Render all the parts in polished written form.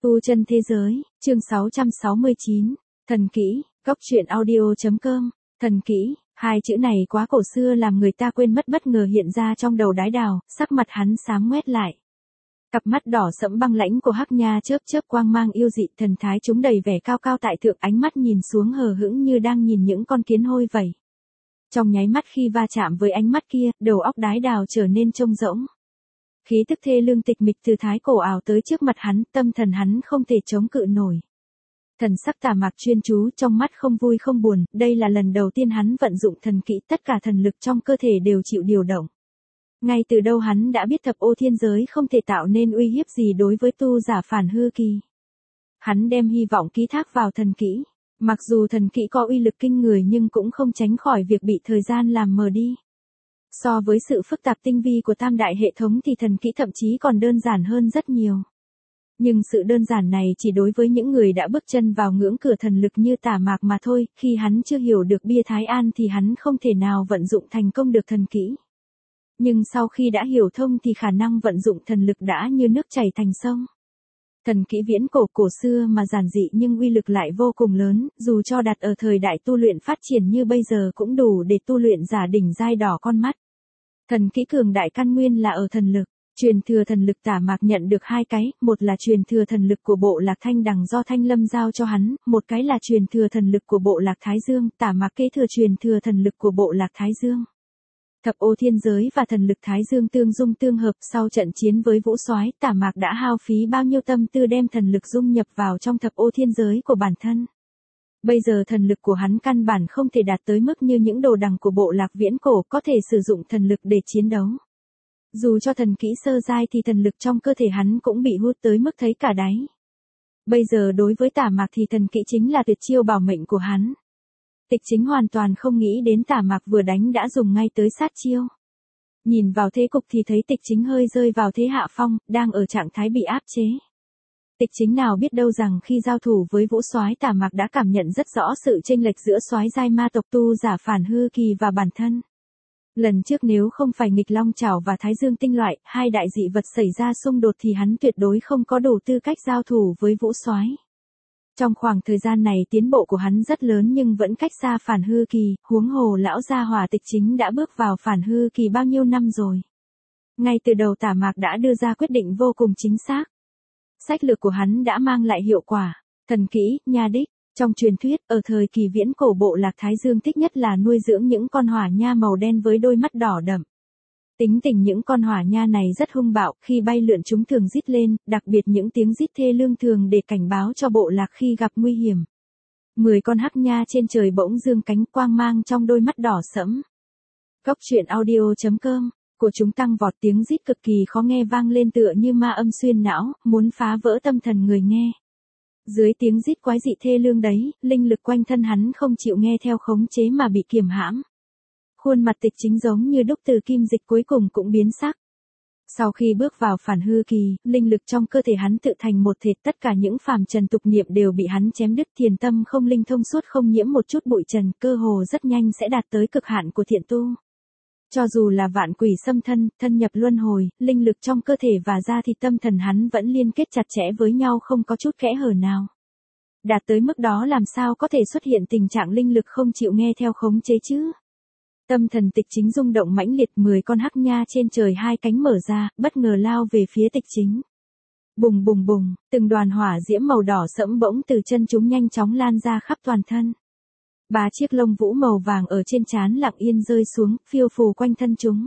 Tu chân thế giới, chương 669, thần kỹ, góc truyện audio.com, thần kỹ, hai chữ này quá cổ xưa làm người ta quên mất, bất ngờ hiện ra trong đầu Đái Đào, sắc mặt hắn sáng ngoét lại. Cặp mắt đỏ sẫm băng lãnh của Hắc Nha chớp chớp quang mang yêu dị, thần thái chúng đầy vẻ cao cao tại thượng, ánh mắt nhìn xuống hờ hững như đang nhìn những con kiến hôi vậy. Trong nháy mắt khi va chạm với ánh mắt kia, đầu óc Đái Đào trở nên trông rỗng. Khí tức thê lương tịch mịch từ thái cổ ảo tới trước mặt hắn, tâm thần hắn không thể chống cự nổi. Thần sắc Tả Mạc chuyên chú, trong mắt không vui không buồn, đây là lần đầu tiên hắn vận dụng thần kỹ, tất cả thần lực trong cơ thể đều chịu điều động. Ngay từ đâu hắn đã biết thập ô thiên giới không thể tạo nên uy hiếp gì đối với tu giả Phản Hư Kỳ. Hắn đem hy vọng ký thác vào thần kỹ. Mặc dù thần kỹ có uy lực kinh người nhưng cũng không tránh khỏi việc bị thời gian làm mờ đi. So với sự phức tạp tinh vi của tam đại hệ thống thì thần kỹ thậm chí còn đơn giản hơn rất nhiều. Nhưng sự đơn giản này chỉ đối với những người đã bước chân vào ngưỡng cửa thần lực như Tả Mạc mà thôi, khi hắn chưa hiểu được bia Thái An thì hắn không thể nào vận dụng thành công được thần kỹ. Nhưng sau khi đã hiểu thông thì khả năng vận dụng thần lực đã như nước chảy thành sông. Thần kỹ viễn cổ xưa mà giản dị nhưng uy lực lại vô cùng lớn, dù cho đặt ở thời đại tu luyện phát triển như bây giờ cũng đủ để tu luyện giả đỉnh giai đỏ con mắt. Thần kỹ cường đại căn nguyên là ở thần lực. Truyền thừa thần lực Tả Mạc nhận được hai cái, một là truyền thừa thần lực của bộ Lạc Thanh Đằng do Thanh Lâm giao cho hắn, một cái là truyền thừa thần lực của bộ Lạc Thái Dương, Tả Mạc kế thừa truyền thừa thần lực của bộ Lạc Thái Dương. Thập ô thiên giới và thần lực Thái Dương tương dung tương hợp, sau trận chiến với Vũ Soái, Tả Mạc đã hao phí bao nhiêu tâm tư đem thần lực dung nhập vào trong thập ô thiên giới của bản thân. Bây giờ thần lực của hắn căn bản không thể đạt tới mức như những đồ đằng của bộ lạc viễn cổ có thể sử dụng thần lực để chiến đấu. Dù cho thần kỹ sơ giai thì thần lực trong cơ thể hắn cũng bị hút tới mức thấy cả đáy. Bây giờ đối với Tả Mạc thì thần kỹ chính là tuyệt chiêu bảo mệnh của hắn. Tịch Chính hoàn toàn không nghĩ đến Tả Mạc vừa đánh đã dùng ngay tới sát chiêu. Nhìn vào thế cục thì thấy Tịch Chính hơi rơi vào thế hạ phong, đang ở trạng thái bị áp chế. Tịch Chính nào biết đâu rằng khi giao thủ với Vũ Soái, Tả Mạc đã cảm nhận rất rõ sự chênh lệch giữa soái giai ma tộc tu giả Phản Hư Kỳ và bản thân. Lần trước nếu không phải nghịch long chảo và Thái Dương tinh loại, hai đại dị vật xảy ra xung đột thì hắn tuyệt đối không có đủ tư cách giao thủ với Vũ Soái. Trong khoảng thời gian này tiến bộ của hắn rất lớn nhưng vẫn cách xa Phản Hư Kỳ, huống hồ lão gia hỏa Tịch Chính đã bước vào Phản Hư Kỳ bao nhiêu năm rồi. Ngay từ đầu Tả Mạc đã đưa ra quyết định vô cùng chính xác. Sách lược của hắn đã mang lại hiệu quả. Thần kỹ, nha đích. Trong truyền thuyết, ở thời kỳ viễn cổ bộ Lạc Thái Dương thích nhất là nuôi dưỡng những con hỏa nha màu đen với đôi mắt đỏ đậm. Tính tình những con hỏa nha này rất hung bạo, khi bay lượn chúng thường rít lên, đặc biệt những tiếng rít thê lương thường để cảnh báo cho bộ lạc khi gặp nguy hiểm. 10 con hắc nha trên trời bỗng dương cánh, quang mang trong đôi mắt đỏ sẫm. Góc truyện audio.com của chúng tăng vọt, tiếng rít cực kỳ khó nghe vang lên tựa như ma âm xuyên não, muốn phá vỡ tâm thần người nghe. Dưới tiếng rít quái dị thê lương đấy, linh lực quanh thân hắn không chịu nghe theo khống chế mà bị kiềm hãm. Khuôn mặt Tịch Chính giống như đúc từ kim dịch cuối cùng cũng biến sắc. Sau khi bước vào Phản Hư Kỳ, linh lực trong cơ thể hắn tự thành một thể, tất cả những phàm trần tục niệm đều bị hắn chém đứt, thiền tâm không linh thông suốt không nhiễm một chút bụi trần, cơ hồ rất nhanh sẽ đạt tới cực hạn của thiện tu. Cho dù là vạn quỷ xâm thân, thân nhập luân hồi, linh lực trong cơ thể và da thịt tâm thần hắn vẫn liên kết chặt chẽ với nhau không có chút kẽ hở nào. Đạt tới mức đó làm sao có thể xuất hiện tình trạng linh lực không chịu nghe theo khống chế chứ? Tâm thần Tịch Chính rung động mãnh liệt, 10 con hắc nha trên trời hai cánh mở ra, bất ngờ lao về phía Tịch Chính. Bùng bùng bùng, từng đoàn hỏa diễm màu đỏ sẫm bỗng từ chân chúng nhanh chóng lan ra khắp toàn thân. 3 chiếc lông vũ màu vàng ở trên trán lặng yên rơi xuống, phiêu phù quanh thân chúng.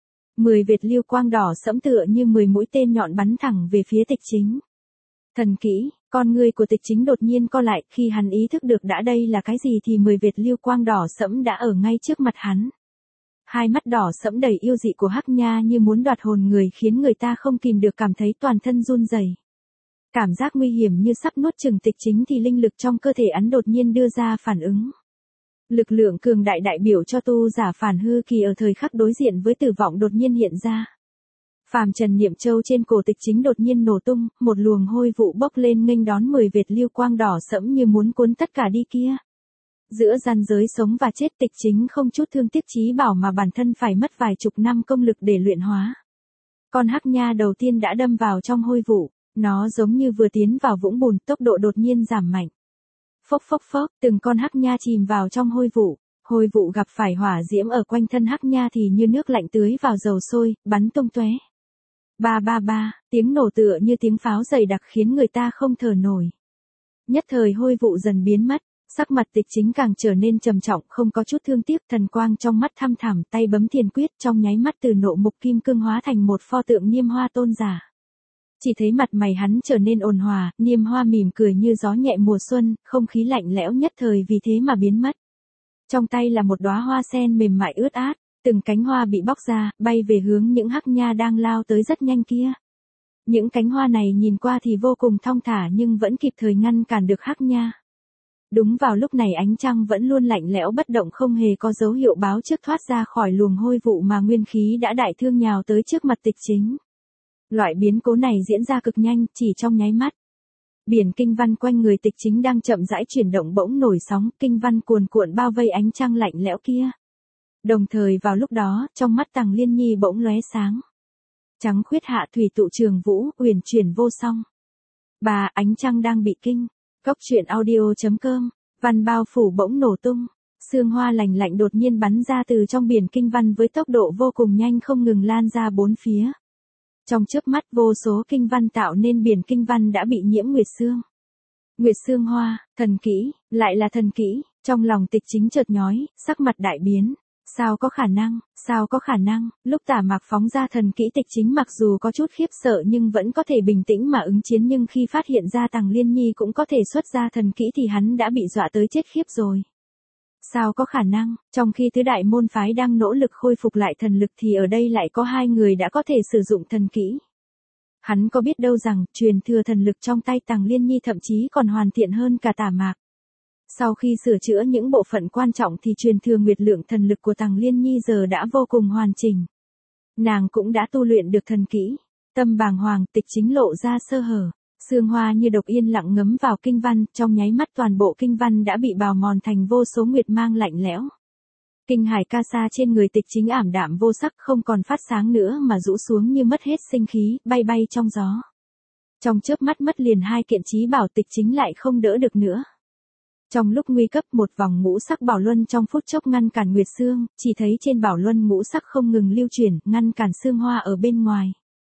10 vệt lưu quang đỏ sẫm tựa như 10 mũi tên nhọn bắn thẳng về phía Tịch Chính. Thần kỹ, con người của Tịch Chính đột nhiên co lại, khi hắn ý thức được đã đây là cái gì thì 10 vệt lưu quang đỏ sẫm đã ở ngay trước mặt hắn. Hai mắt đỏ sẫm đầy yêu dị của hắc nha như muốn đoạt hồn người, khiến người ta không kìm được cảm thấy toàn thân run rẩy. Cảm giác nguy hiểm như sắp nuốt chửng Tịch Chính thì linh lực trong cơ thể hắn đột nhiên đưa ra phản ứng. Lực lượng cường đại đại biểu cho tu giả Phản Hư Kỳ ở thời khắc đối diện với tử vong đột nhiên hiện ra. Phàm trần niệm châu trên cổ Tịch Chính đột nhiên nổ tung, một luồng hôi vụ bốc lên nghênh đón 10 vệt lưu quang đỏ sẫm như muốn cuốn tất cả đi kia. Giữa ranh giới sống và chết, Tịch Chính không chút thương tiếc chí bảo mà bản thân phải mất vài chục năm công lực để luyện hóa. Con hắc nha đầu tiên đã đâm vào trong hôi vụ. Nó giống như vừa tiến vào vũng bùn, tốc độ đột nhiên giảm mạnh. Phốc phốc phốc, từng con hắc nha chìm vào trong hôi vụ. Hôi vụ gặp phải hỏa diễm ở quanh thân hắc nha thì như nước lạnh tưới vào dầu sôi, bắn tung tóe. Ba ba ba, tiếng nổ tựa như tiếng pháo dày đặc khiến người ta không thở nổi. Nhất thời hôi vụ dần biến mất, sắc mặt Tịch Chính càng trở nên trầm trọng, không có chút thương tiếc, thần quang trong mắt thăm thẳm, tay bấm thiền quyết, trong nháy mắt từ nộ mục kim cương hóa thành một pho tượng Niêm Hoa tôn giả. Chỉ thấy mặt mày hắn trở nên ôn hòa, Niêm Hoa mỉm cười như gió nhẹ mùa xuân, không khí lạnh lẽo nhất thời vì thế mà biến mất. Trong tay là một đóa hoa sen mềm mại ướt át, từng cánh hoa bị bóc ra, bay về hướng những hắc nha đang lao tới rất nhanh kia. Những cánh hoa này nhìn qua thì vô cùng thong thả nhưng vẫn kịp thời ngăn cản được hắc nha. Đúng vào lúc này ánh trăng vẫn luôn lạnh lẽo bất động, không hề có dấu hiệu báo trước thoát ra khỏi luồng hôi vụ mà nguyên khí đã đại thương nhào tới trước mặt Tịch Chính. Loại biến cố này diễn ra cực nhanh, chỉ trong nháy mắt. Biển kinh văn quanh người Tịch Chính đang chậm rãi chuyển động bỗng nổi sóng, kinh văn cuồn cuộn bao vây ánh trăng lạnh lẽo kia. Đồng thời vào lúc đó, trong mắt Tằng Liên Nhi bỗng lóe sáng. Trắng khuyết hạ thủy tụ trường vũ, uyển chuyển vô song. Bà, ánh trăng đang bị kinh. Cốc truyện audio.com, văn bao phủ bỗng nổ tung. Sương hoa lành lạnh đột nhiên bắn ra từ trong biển kinh văn với tốc độ vô cùng nhanh, không ngừng lan ra bốn phía. Trong chớp mắt vô số kinh văn tạo nên biển kinh văn đã bị nhiễm nguyệt sương. Nguyệt sương hoa, thần kỹ, lại là thần kỹ, trong lòng Tịch Chính chợt nhói, sắc mặt đại biến. Sao có khả năng, lúc Tả Mạc phóng ra thần kỹ Tịch Chính mặc dù có chút khiếp sợ nhưng vẫn có thể bình tĩnh mà ứng chiến, nhưng khi phát hiện ra Tằng Liên Nhi cũng có thể xuất ra thần kỹ thì hắn đã bị dọa tới chết khiếp rồi. Sao có khả năng, trong khi tứ đại môn phái đang nỗ lực khôi phục lại thần lực thì ở đây lại có hai người đã có thể sử dụng thần kỹ. Hắn có biết đâu rằng, truyền thừa thần lực trong tay Tằng Liên Nhi thậm chí còn hoàn thiện hơn cả Tả Mạc. Sau khi sửa chữa những bộ phận quan trọng thì truyền thừa nguyệt lượng thần lực của Tằng Liên Nhi giờ đã vô cùng hoàn chỉnh. Nàng cũng đã tu luyện được thần kỹ. Tâm bàng hoàng, Tịch Chính lộ ra sơ hở. Sương hoa như độc yên lặng ngấm vào kinh văn, trong nháy mắt toàn bộ kinh văn đã bị bào mòn thành vô số nguyệt mang lạnh lẽo. Kinh hải ca sa trên người Tịch Chính ảm đạm vô sắc, không còn phát sáng nữa mà rũ xuống như mất hết sinh khí, bay bay trong gió. Trong chớp mắt mất liền hai kiện chí bảo, Tịch Chính lại không đỡ được nữa. Trong lúc nguy cấp, một vòng ngũ sắc bảo luân trong phút chốc ngăn cản nguyệt sương, chỉ thấy trên bảo luân ngũ sắc không ngừng lưu chuyển, ngăn cản sương hoa ở bên ngoài.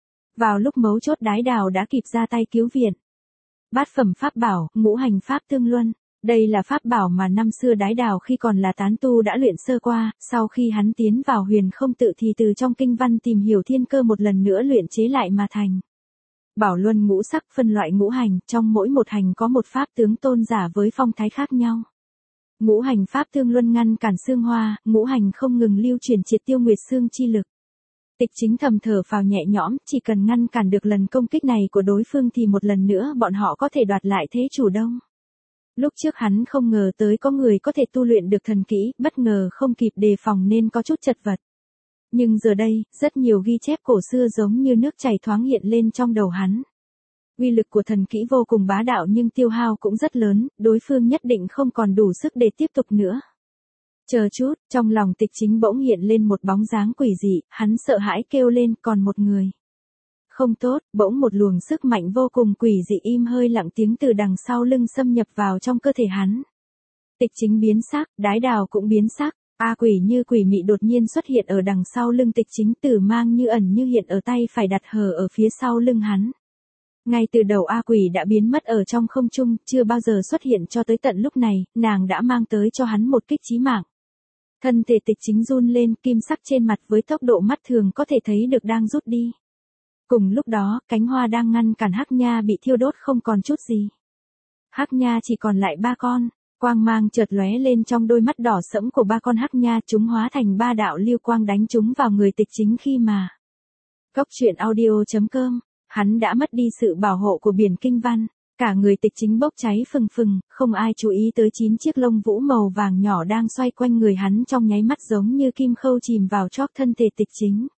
Vào lúc mấu chốt Đái Đào đã kịp ra tay cứu viện. Bát phẩm pháp bảo, ngũ hành pháp tương luân. Đây là pháp bảo mà năm xưa Đái Đào khi còn là tán tu đã luyện sơ qua, sau khi hắn tiến vào huyền không tự thì từ trong kinh văn tìm hiểu thiên cơ một lần nữa luyện chế lại mà thành. Bảo luân ngũ sắc phân loại ngũ hành, trong mỗi một hành có một pháp tướng tôn giả với phong thái khác nhau. Ngũ hành pháp tương luân ngăn cản sương hoa, ngũ hành không ngừng lưu chuyển triệt tiêu nguyệt sương chi lực. Tịch Chính thầm thở phào nhẹ nhõm, chỉ cần ngăn cản được lần công kích này của đối phương thì một lần nữa bọn họ có thể đoạt lại thế chủ đông. Lúc trước hắn không ngờ tới có người có thể tu luyện được thần kỹ, bất ngờ không kịp đề phòng nên có chút chật vật. Nhưng giờ đây, rất nhiều ghi chép cổ xưa giống như nước chảy thoáng hiện lên trong đầu hắn. Uy lực của thần kỹ vô cùng bá đạo nhưng tiêu hao cũng rất lớn, đối phương nhất định không còn đủ sức để tiếp tục nữa. Chờ chút, trong lòng Tịch Chính bỗng hiện lên một bóng dáng quỷ dị, hắn sợ hãi kêu lên, còn một người. Không tốt, bỗng một luồng sức mạnh vô cùng quỷ dị im hơi lặng tiếng từ đằng sau lưng xâm nhập vào trong cơ thể hắn. Tịch Chính biến sắc, Đái Đào cũng biến sắc. A quỷ như quỷ mị đột nhiên xuất hiện ở đằng sau lưng Tịch Chính, tử mang như ẩn như hiện ở tay phải đặt hờ ở phía sau lưng hắn. Ngay từ đầu A quỷ đã biến mất ở trong không trung, chưa bao giờ xuất hiện cho tới tận lúc này, nàng đã mang tới cho hắn một kích chí mạng. Thân thể Tịch Chính run lên, kim sắc trên mặt với tốc độ mắt thường có thể thấy được đang rút đi. Cùng lúc đó, cánh hoa đang ngăn cản hắc nha bị thiêu đốt không còn chút gì. Hắc nha chỉ còn lại 3 con. Quang mang chợt lóe lên trong đôi mắt đỏ sẫm của 3 con hắc nha, chúng hóa thành 3 đạo lưu quang đánh chúng vào người Tịch Chính khi mà. Cốc truyện audio.com, hắn đã mất đi sự bảo hộ của biển kinh văn, cả người Tịch Chính bốc cháy phừng phừng, không ai chú ý tới 9 chiếc lông vũ màu vàng nhỏ đang xoay quanh người hắn trong nháy mắt giống như kim khâu chìm vào chóp thân thể Tịch Chính.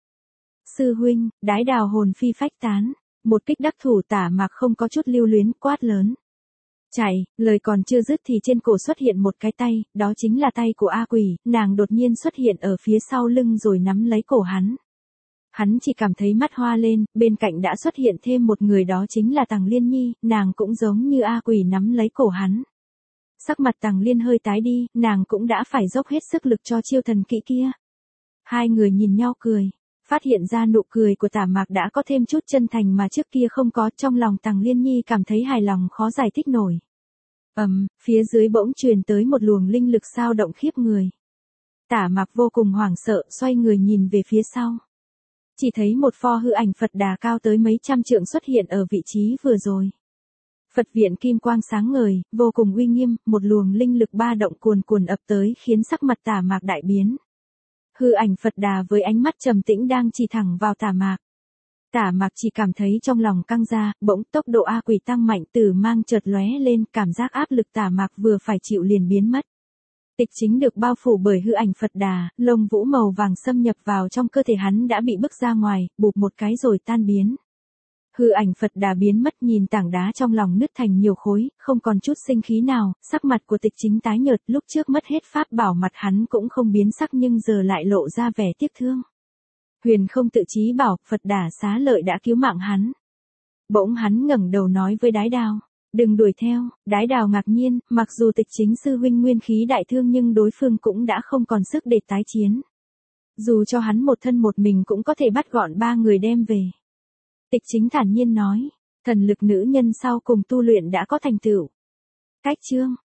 Sư huynh, Đái Đào hồn phi phách tán, một kích đắc thủ, Tả Mạc không có chút lưu luyến, quát lớn. Chạy, lời còn chưa dứt thì trên cổ xuất hiện một cái tay, đó chính là tay của A quỷ, nàng đột nhiên xuất hiện ở phía sau lưng rồi nắm lấy cổ hắn. Hắn chỉ cảm thấy mắt hoa lên, bên cạnh đã xuất hiện thêm một người, đó chính là Tằng Liên Nhi, nàng cũng giống như A Quỷ nắm lấy cổ hắn. Sắc mặt Tằng Liên hơi tái đi, nàng cũng đã phải dốc hết sức lực cho chiêu thần kỹ kia. Hai người nhìn nhau cười, phát hiện ra nụ cười của Tả Mạc đã có thêm chút chân thành mà trước kia không có, trong lòng Tằng Liên Nhi cảm thấy hài lòng khó giải thích nổi. Phía dưới bỗng truyền tới một luồng linh lực sao động khiếp người. Tả Mạc vô cùng hoảng sợ, xoay người nhìn về phía sau. Chỉ thấy một pho hư ảnh Phật Đà cao tới mấy trăm trượng xuất hiện ở vị trí vừa rồi. Phật viện kim quang sáng ngời, vô cùng uy nghiêm, một luồng linh lực ba động cuồn cuồn ập tới khiến sắc mặt Tả Mạc đại biến. Hư ảnh Phật Đà với ánh mắt trầm tĩnh đang chỉ thẳng vào Tả Mạc. Tả Mạc chỉ cảm thấy trong lòng căng ra, bỗng tốc độ A Quỷ tăng mạnh, tử mang chợt lóe lên, cảm giác áp lực Tả Mạc vừa phải chịu liền biến mất. Tịch Chính được bao phủ bởi hư ảnh Phật Đà, lông vũ màu vàng xâm nhập vào trong cơ thể hắn đã bị bức ra ngoài, bụp một cái rồi tan biến. Hư ảnh Phật Đà biến mất, nhìn tảng đá trong lòng nứt thành nhiều khối, không còn chút sinh khí nào, sắc mặt của Tịch Chính tái nhợt, lúc trước mất hết pháp bảo mặt hắn cũng không biến sắc nhưng giờ lại lộ ra vẻ tiếc thương. Huyền không tự chí bảo, Phật Đà xá lợi đã cứu mạng hắn. Bỗng hắn ngẩng đầu nói với Đái Đào, đừng đuổi theo. Đái Đào ngạc nhiên, mặc dù Tịch Chính sư huynh nguyên khí đại thương nhưng đối phương cũng đã không còn sức để tái chiến. Dù cho hắn một thân một mình cũng có thể bắt gọn ba người đem về. Tịch Chính thản nhiên nói, thần lực nữ nhân sau cùng tu luyện đã có thành tựu. Cách chương